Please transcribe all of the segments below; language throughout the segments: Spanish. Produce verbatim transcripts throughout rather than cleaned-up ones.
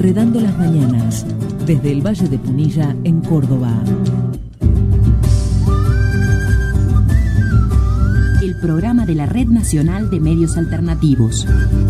Enredando las Mañanas, desde el Valle de Punilla, en Córdoba. El programa de la Red Nacional de Medios Alternativos.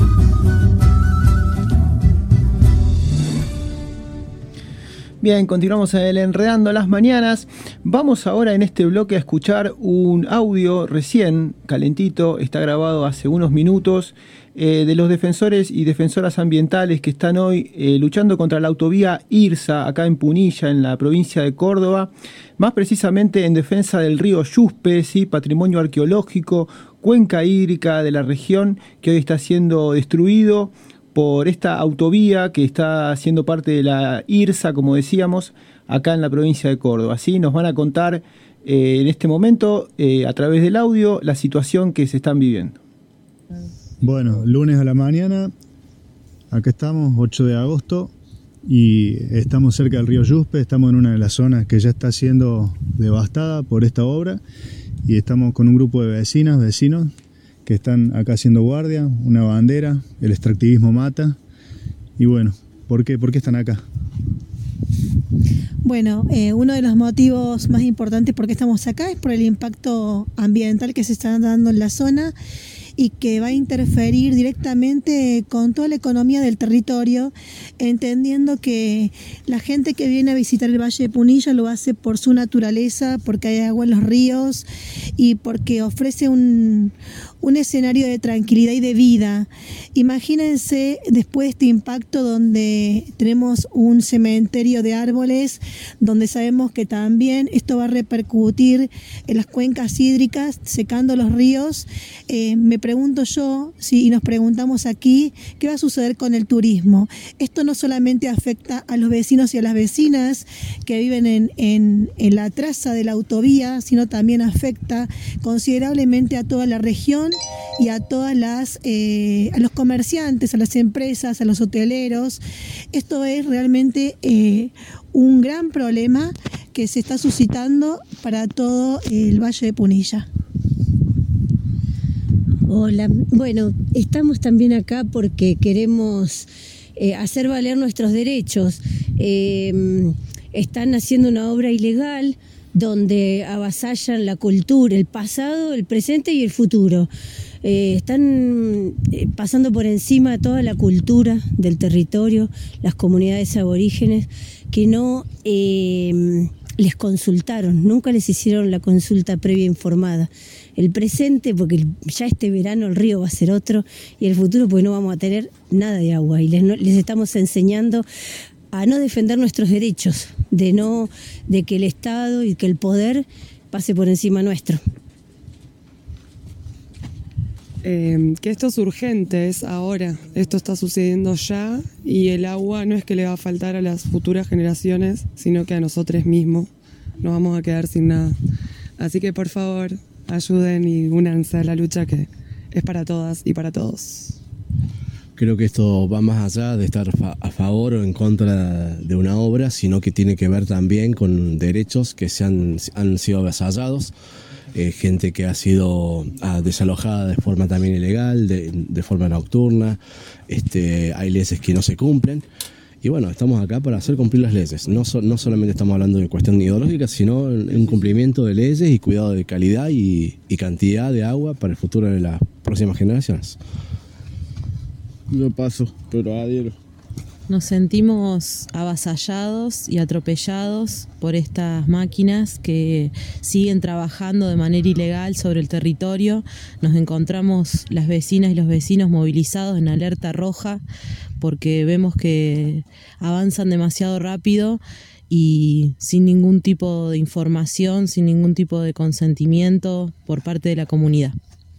Bien, continuamos en el Enredando las Mañanas. Vamos ahora en este bloque a escuchar un audio recién, calentito, está grabado hace unos minutos, eh, de los defensores y defensoras ambientales que están hoy eh, luchando contra la autovía IRSA, acá en Punilla, en la provincia de Córdoba, más precisamente en defensa del río Yuspe, ¿sí? Patrimonio arqueológico, cuenca hídrica de la región, que hoy está siendo destruido por esta autovía que está siendo parte de la IRSA, como decíamos, acá en la provincia de Córdoba. Así nos van a contar eh, en este momento, eh, a través del audio, la situación que se están viviendo. Bueno, lunes a la mañana, acá estamos, ocho de agosto, y estamos cerca del río Yuspe, estamos en una de las zonas que ya está siendo devastada por esta obra, y estamos con un grupo de vecinas, vecinos, que están acá haciendo guardia, una bandera, el extractivismo mata. Y bueno, ¿por qué, ¿por qué están acá? Bueno, eh, uno de los motivos más importantes por qué estamos acá es por el impacto ambiental que se está dando en la zona y que va a interferir directamente con toda la economía del territorio, entendiendo que la gente que viene a visitar el Valle de Punilla lo hace por su naturaleza, porque hay agua en los ríos y porque ofrece un, un escenario de tranquilidad y de vida. Imagínense después de este impacto donde tenemos un cementerio de árboles, donde sabemos que también esto va a repercutir en las cuencas hídricas, secando los ríos. Eh, me pregunto yo, sí, y nos preguntamos aquí, ¿qué va a suceder con el turismo? Esto no solamente afecta a los vecinos y a las vecinas que viven en, en, en la traza de la autovía, sino también afecta considerablemente a toda la región y a todas las eh, a los comerciantes, a las empresas, a los hoteleros. Esto es realmente eh, un gran problema que se está suscitando para todo el Valle de Punilla. Hola, bueno, estamos también acá porque queremos eh, hacer valer nuestros derechos. Eh, están haciendo una obra ilegal donde avasallan la cultura, el pasado, el presente y el futuro. Eh, están eh, pasando por encima de toda la cultura del territorio, las comunidades aborígenes, que no eh, les consultaron, nunca les hicieron la consulta previa informada. El presente, porque ya este verano el río va a ser otro, y el futuro, pues no vamos a tener nada de agua, y les, no, les estamos enseñando a no defender nuestros derechos, de no de que el Estado y que el poder pase por encima nuestro. Eh, que esto es urgente, es ahora, esto está sucediendo ya y el agua no es que le va a faltar a las futuras generaciones, sino que a nosotros mismos nos vamos a quedar sin nada. Así que por favor, ayuden y únanse a la lucha que es para todas y para todos. Creo que esto va más allá de estar a favor o en contra de una obra, sino que tiene que ver también con derechos que se han, han sido avasallados, eh, gente que ha sido ah, desalojada de forma también ilegal, de, de forma nocturna, este, hay leyes que no se cumplen. Y bueno, estamos acá para hacer cumplir las leyes. No, so, no solamente estamos hablando de cuestión ideológica, sino en un cumplimiento de leyes y cuidado de calidad y, y cantidad de agua para el futuro de las próximas generaciones. Yo paso, pero adhiero. Nos sentimos avasallados y atropellados por estas máquinas que siguen trabajando de manera ilegal sobre el territorio. Nos encontramos las vecinas y los vecinos movilizados en alerta roja porque vemos que avanzan demasiado rápido y sin ningún tipo de información, sin ningún tipo de consentimiento por parte de la comunidad.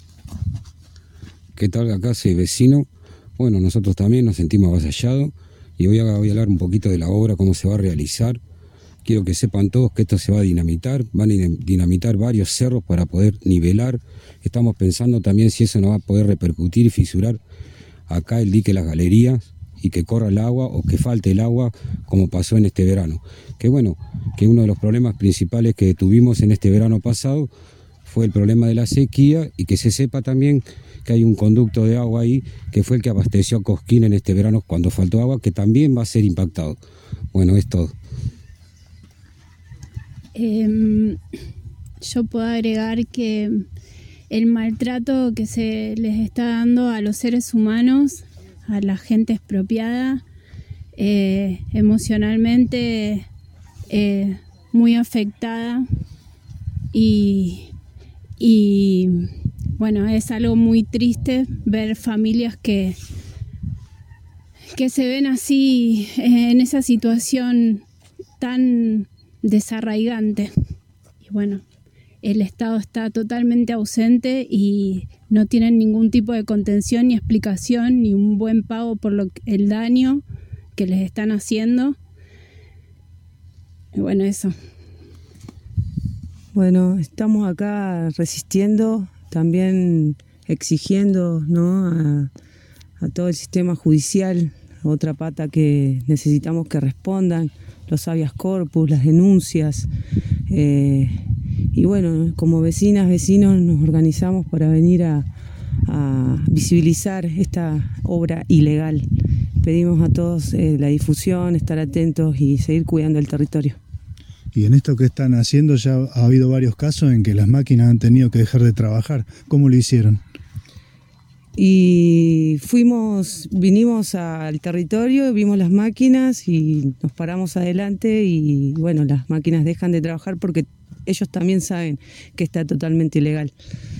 ¿Qué tal? Acá soy vecino. Bueno, nosotros también nos sentimos avasallados y voy a, voy a hablar un poquito de la obra, cómo se va a realizar. Quiero que sepan todos que esto se va a dinamitar, van a dinamitar varios cerros para poder nivelar. Estamos pensando también si eso no va a poder repercutir y fisurar acá el dique Las Galerías y que corra el agua o que falte el agua como pasó en este verano. Que bueno, que uno de los problemas principales que tuvimos en este verano pasado fue el problema de la sequía, y que se sepa también que hay un conducto de agua ahí que fue el que abasteció a Cosquín en este verano cuando faltó agua, que también va a ser impactado. Bueno, es todo. Eh, yo puedo agregar que el maltrato que se les está dando a los seres humanos, a la gente expropiada, eh, emocionalmente eh, muy afectada, y, y bueno, es algo muy triste ver familias que, que se ven así, eh, en esa situación tan desarraigante. Y bueno, el Estado está totalmente ausente y no tienen ningún tipo de contención ni explicación ni un buen pago por lo, el daño que les están haciendo. Y bueno, eso. Bueno, estamos acá resistiendo, también exigiendo, ¿no?, a, a todo el sistema judicial, otra pata que necesitamos que respondan, los habeas corpus, las denuncias. Eh, y bueno, como vecinas, vecinos, nos organizamos para venir a, a visibilizar esta obra ilegal. Pedimos a todos eh, la difusión, estar atentos y seguir cuidando el territorio. Y en esto que están haciendo ya ha habido varios casos en que las máquinas han tenido que dejar de trabajar. ¿Cómo lo hicieron? Y fuimos, vinimos al territorio, vimos las máquinas y nos paramos adelante, y bueno, las máquinas dejan de trabajar porque ellos también saben que está totalmente ilegal.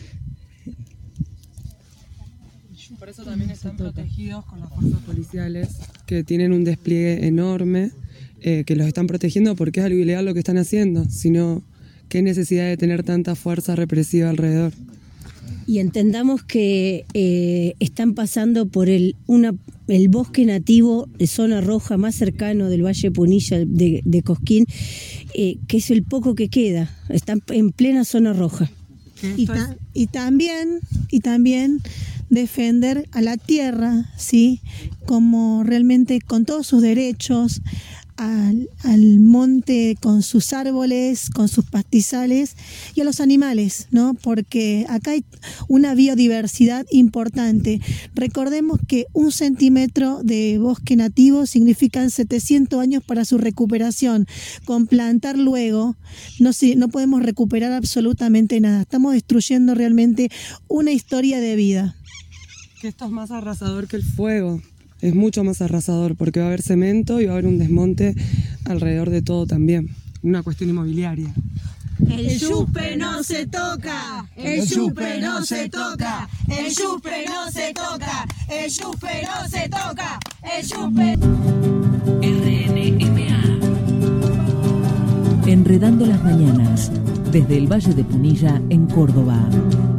Por eso también están protegidos con las fuerzas policiales, que tienen un despliegue enorme, eh, que los están protegiendo porque es algo ilegal lo que están haciendo, sino qué necesidad de tener tanta fuerza represiva alrededor. Y entendamos que eh, están pasando por el, una, el bosque nativo de zona roja más cercano del Valle Punilla de, de Cosquín, eh, que es el poco que queda, están en plena zona roja. Y, ta- y también, y también defender a la tierra, ¿sí?, como realmente con todos sus derechos, al, al monte con sus árboles, con sus pastizales, y a los animales, ¿no? Porque acá hay una biodiversidad importante. Recordemos que un centímetro de bosque nativo significan setecientos años para su recuperación. Con plantar luego no, no podemos recuperar absolutamente nada. Estamos destruyendo realmente una historia de vida. Que esto es más arrasador que el fuego. Es mucho más arrasador porque va a haber cemento y va a haber un desmonte alrededor de todo también. Una cuestión inmobiliaria. El yupe no se toca, el yupe no se toca, el yupe no se toca, el yupe no se toca, el yupe. R N M A. Enredando las mañanas, desde el Valle de Punilla, en Córdoba.